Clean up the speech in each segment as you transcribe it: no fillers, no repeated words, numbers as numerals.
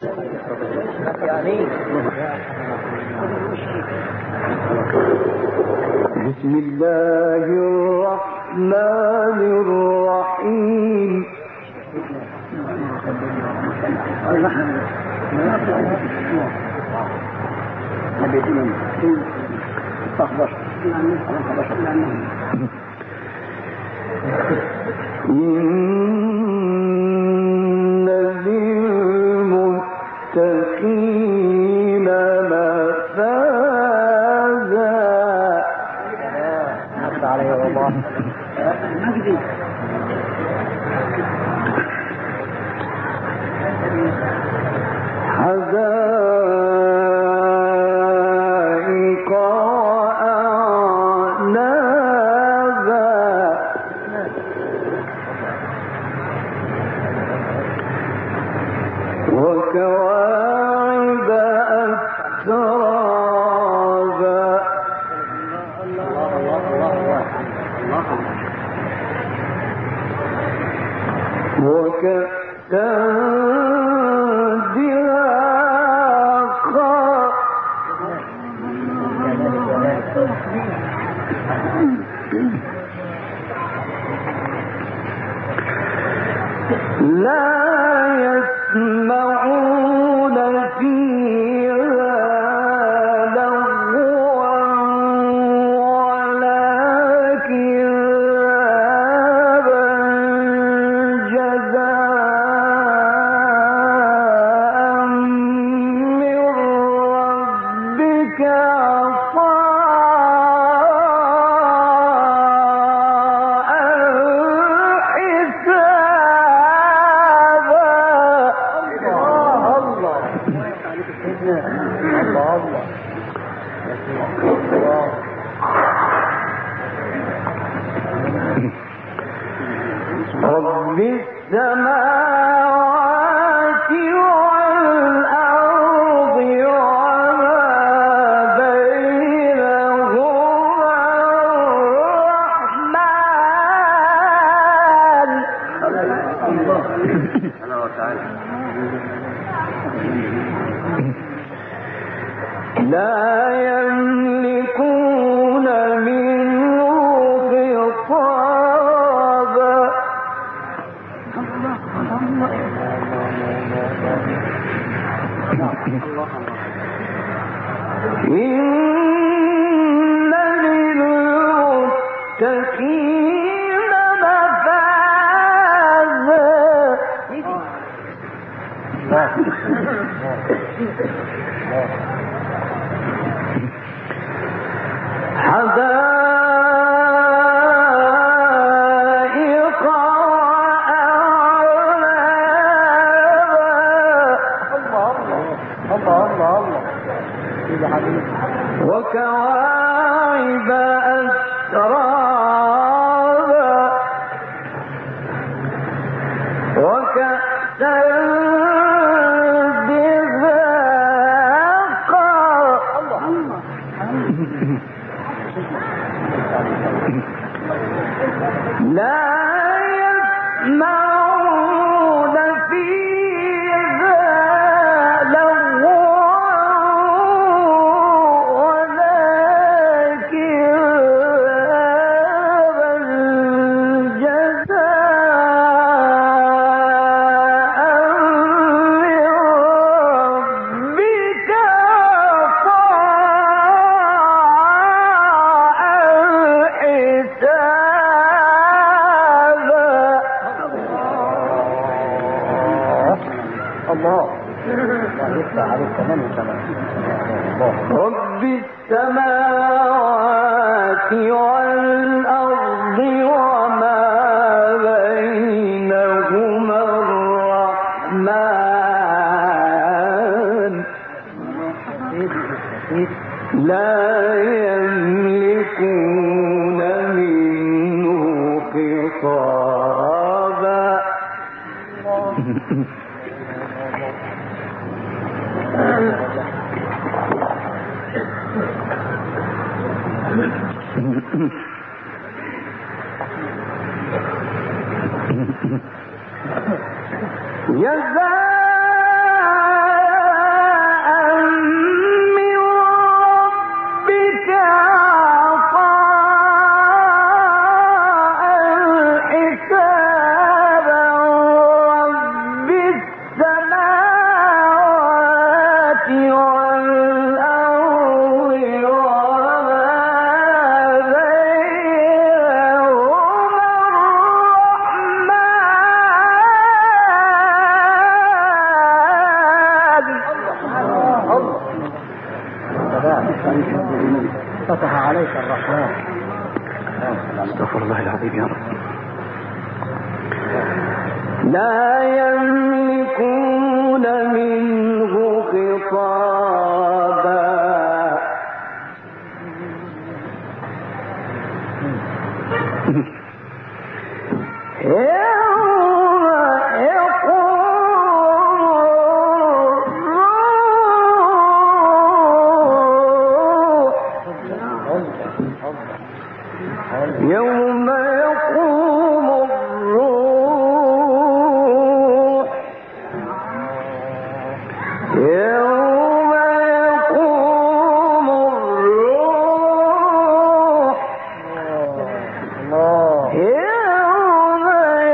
بسم الله الرحمن الرحيم. إن للمتقين مفازا. حدائق وأعنابا وكواعب أترابا وكأسا دهاقا لا يسمعون فيها لغوا ولا كذابا جزاء من ربك عطاء حسابا. رب السماوات والأرض وما بينهما الرحمن لا يملكون منه خطابا. إن للمتقين مفازا حدائق وأعنابا وكواعب أترابا وكأسا دهاقا لا يسمعون فيها لغوا ولا كذابا جزاء من ربك عطاء رب السماوات والأرض وما بينهما الرحمن لا يملكون منه خطابا. جزاء فتح عليك الرحمن. استغفر الله العظيم يا رب. لا يملكون منه خطابا يوم يقوم الروح يوم يقوم الروح يوم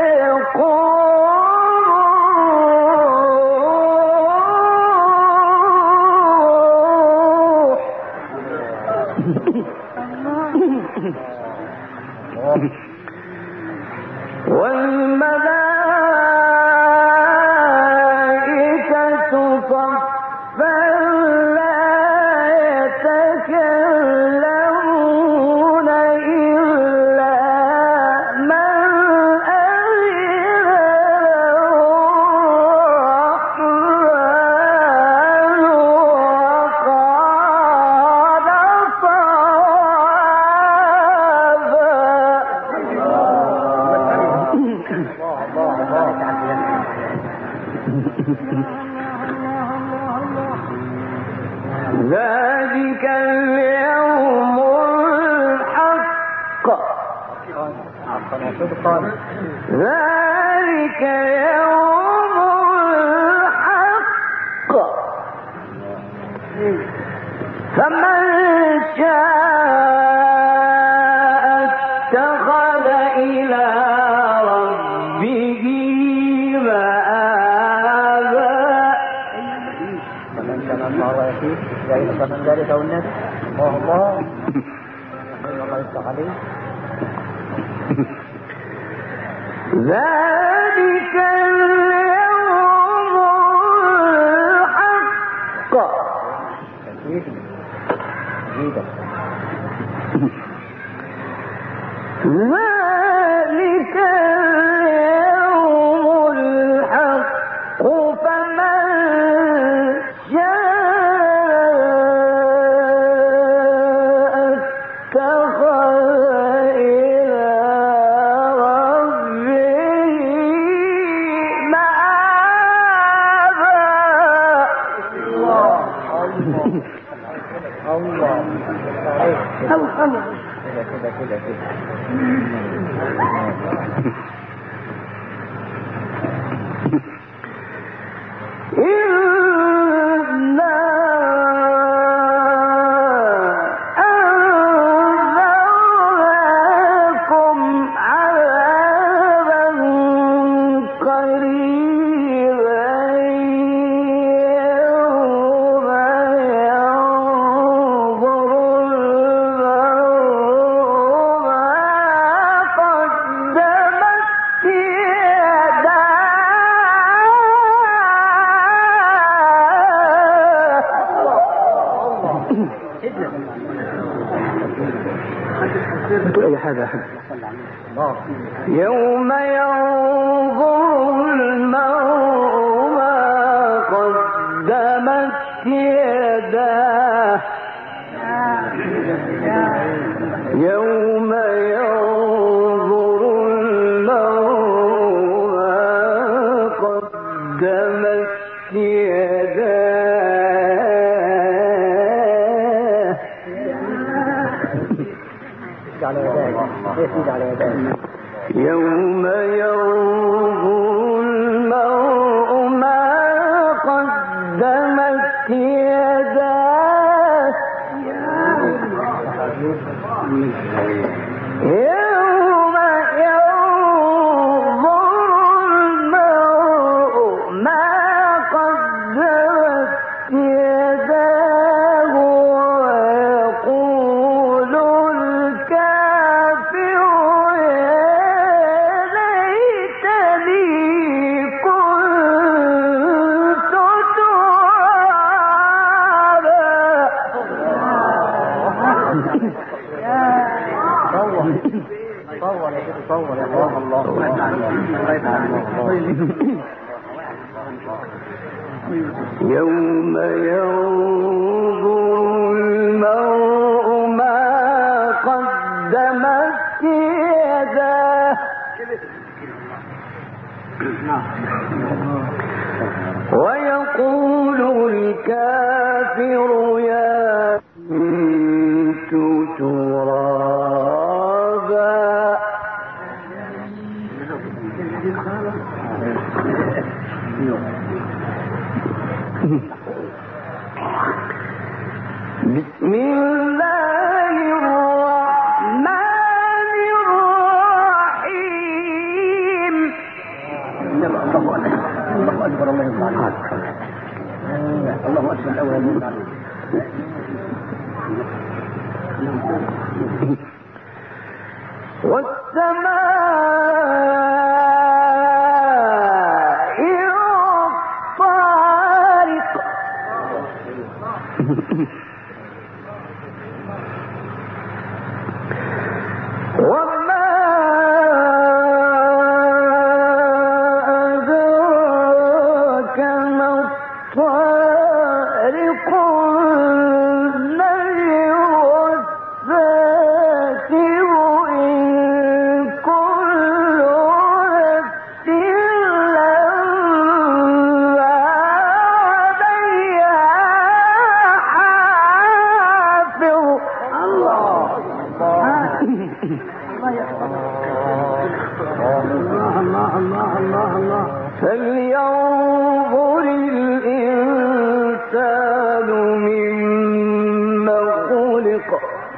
والملائكة صفا لا يتكلمون إلا من أذن الرحمن وقال ذلك اليوم الحق ذلك يوم الحق فمن شاء اتخذ إلى ربه مآبا. فمن كان الله يكفيه يعني فمن ذلك أو الناس الله الله يفتح عليه. ذلك اليوم الحق ذلك اليوم الحق فمن شاء اتخذ إلى ربه مآبا. الله كده إنا أنذرناكم عذابا قريبا يوم ينظر المرء ما قدمت يداه أي حاجة يوم ينظر المرء ما قدمت يداه يوم ينظر المرء ما قدمت يداه يوم ينظر المرء ما قدمت يداه يوم ينظر المرء ما قدمت يداه ويقول الكافر يا ليتني كنت ترابا. تصور يا الله يوم ينظر المرء ما قدمت يداه ويقول الكافر يا كنت ترابا بسم الله الرحمن الرحيم. الله أكبر الله يرضى عليك. الله أكبر الأول والسماء والطارق وما أدراك ما الطارق النجم الثاقب إن كل نفس لما عليها حافظ. الله فلينظر الإنسان مما خلق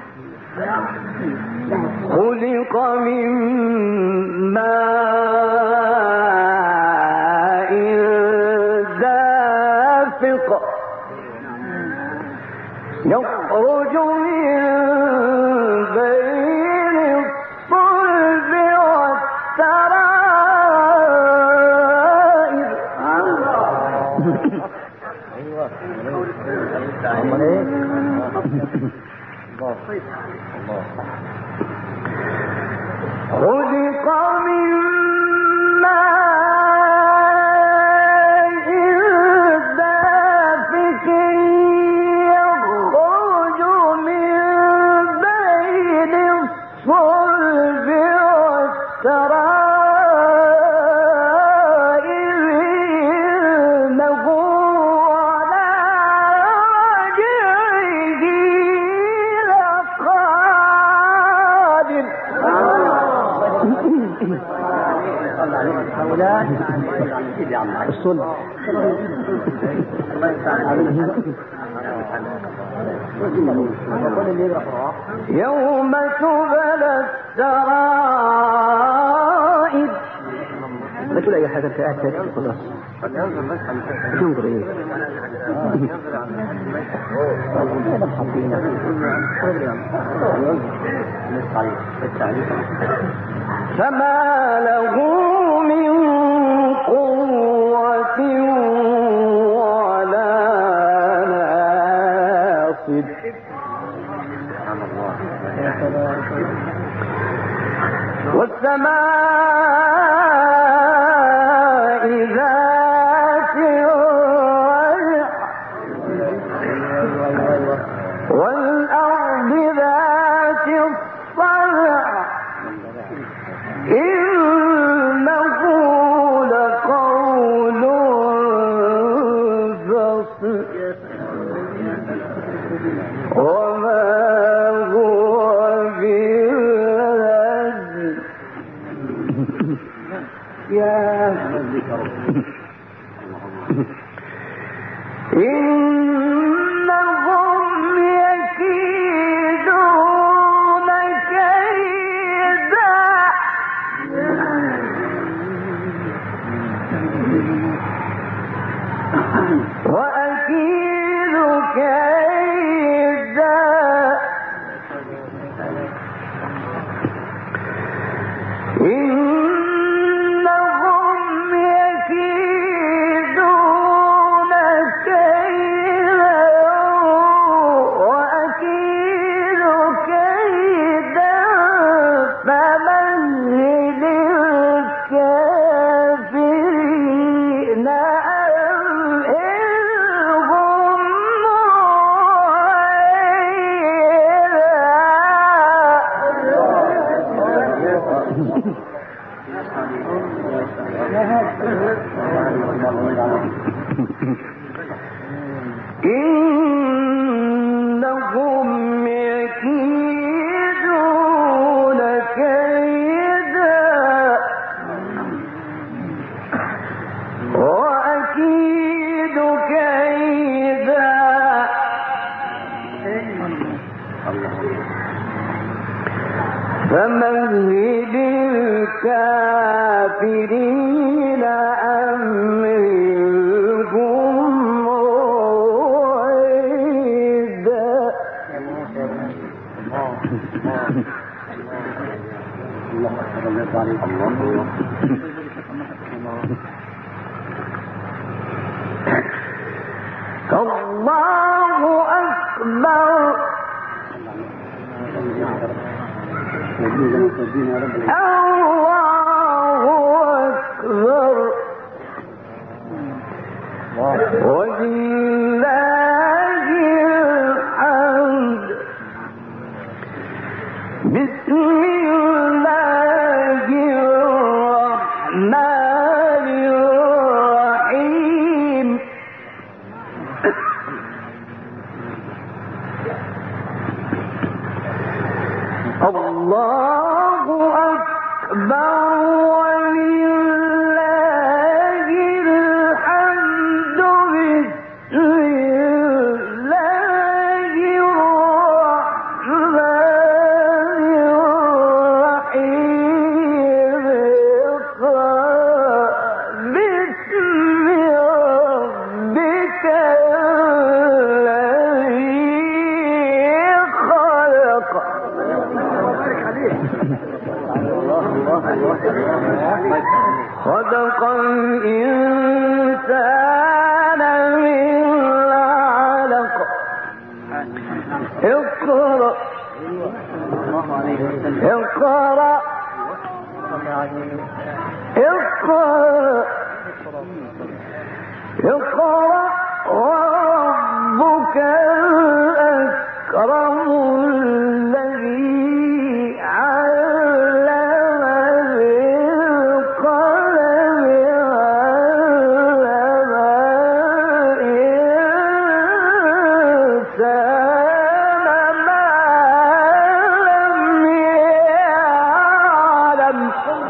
من ماء دافق يخرج من بين الصلب والترائب. خلق من ماء دافق يخرج من بين الصلب والترائب إنه على رجعه لقادر. هؤلاء الصلب يوم تبلى السرائر. لا تقول أي حاجة تأتي خلاص تنظر إيه فما له من قوة ولا ناصر. والسماء ذات الرجع والأرض ذات الصدع إنه لقول فصل وما هو بالهزل. إنهم يكيدون كيدا وأكيد كيدا إنهم يكيدون كيدا وأكيد كيدا فمهل إنهم يكيدون كيدا وأكيد كيدا فمهل الكافرين أمهلهم رويدا. الله أكبر. الله أكبر ولله الحمد. بسم الله الرحمن الرحيم. الله أكبر ولله الحمد. بسم الله الرحمن الرحيم. اقرأ باسم ربك الذي خلق. خلق الإنسان من علق. اقرأ اقرأ اقرأ اقرأ وربك الأكرم الذي علم بالقلم علم الإنسان ما لم يعلم.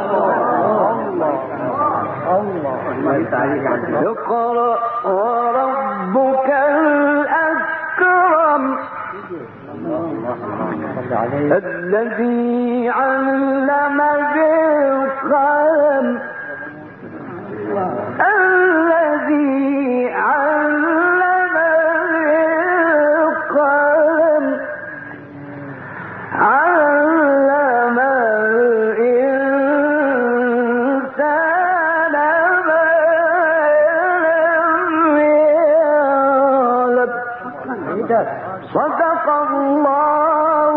اقرأ وربك الأكرم الذي علم بالقلم الذي علم بالقلم علم الإنسان ما لم يعلم. صدق الله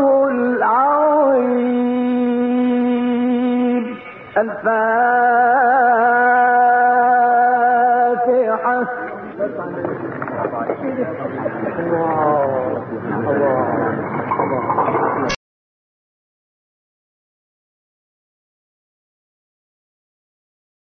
العظيم. الفاتحة.